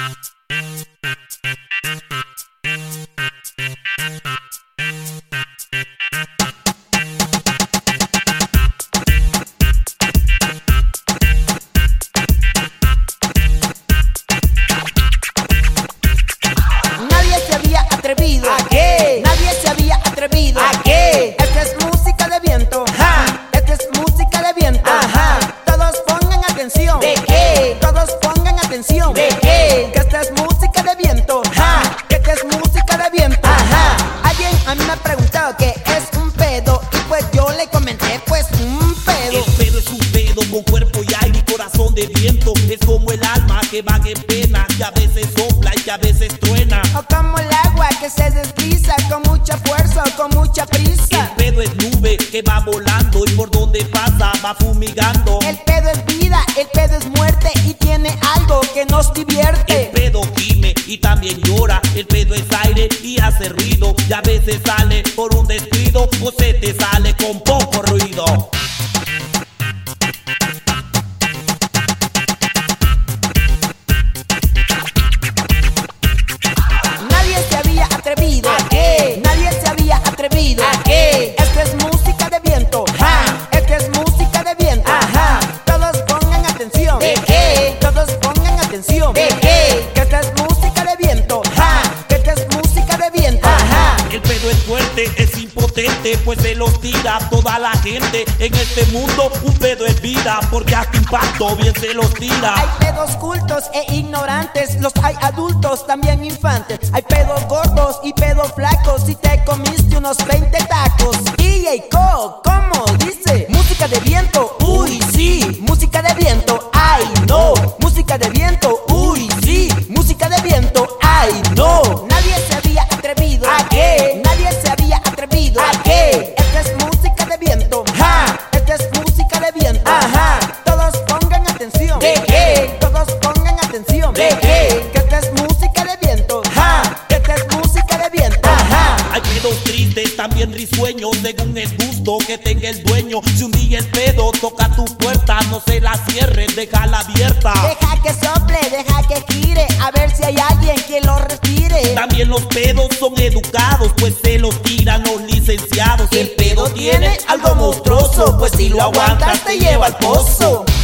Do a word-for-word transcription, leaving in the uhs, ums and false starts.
Atrevido. ¿A qué? Nadie se había atrevido. ¿A qué? Esta es música de viento. Ja. Esta es música de viento. Ajá. Todos pongan atención. ¿De qué? Todos pongan atención. ¿De qué? Que esta es música de viento. Ja. Que esta es música de viento. Ajá. Alguien a mí me ha preguntado qué es un pedo y pues yo le comenté pues un pedo. El pedo es un pedo con cuerpo y aire y corazón de viento. Es como el alma que vaga en pena, que a veces sopla y que a veces truena. O como el agua que se desliza con mucha fuerza o con mucha prisa. El pedo es nube que va volando y por donde pasa va fumigando. El pedo es vida, el pedo es muerte y tiene algo que nos divierte. El pedo gime y también llora. El pedo es aire y hace ruido. Y a veces sale por un descuido o se te sale con poco ruido. Atrevido. ¿A qué? Nadie se había atrevido. ¿A qué? Esta es música de viento. Ja. Esta es música de viento. Ajá. Todos pongan atención. ¿De qué? Todos pongan atención. ¿De qué? Que esta es música de viento. Ja. Que esta es música de viento. Ajá. El pedo es fuerte, es impotente, pues se los tira toda la gente. En este mundo un pedo es vida, porque hasta impacto bien se los tira. Hay pedos cultos e ignorantes, los hay adultos, también infantes. Hay pedos gordos y pedos flacos, si te comiste unos veinte tacos. D J Co, ¿cómo dice? Música de viento, uy sí. Música de viento, ay no. Música de viento, uy sí. Música de viento, ay no. Nadie se había atrevido. ¿A qué? Nadie se había atrevido. ¿A qué? Esta es música de viento. Ja. Esta es música de viento. Ajá. Todos pongan atención. ¿De qué? Todos pongan atención. ¿De qué? Que esta es música de viento. Ja. Esta es música de viento. Ajá. Hay pedos tristes, también risueños, según el gusto que tenga el dueño. Si un día el pedo toca tu puerta, no se la cierres, déjala abierta. Deja que sople, deja que gire, a ver si hay alguien que lo respire. También los pedos son educados, pues se los tiran los licenciados. El pedo tiene algo monstruoso, pues si lo aguantas te lleva al pozo.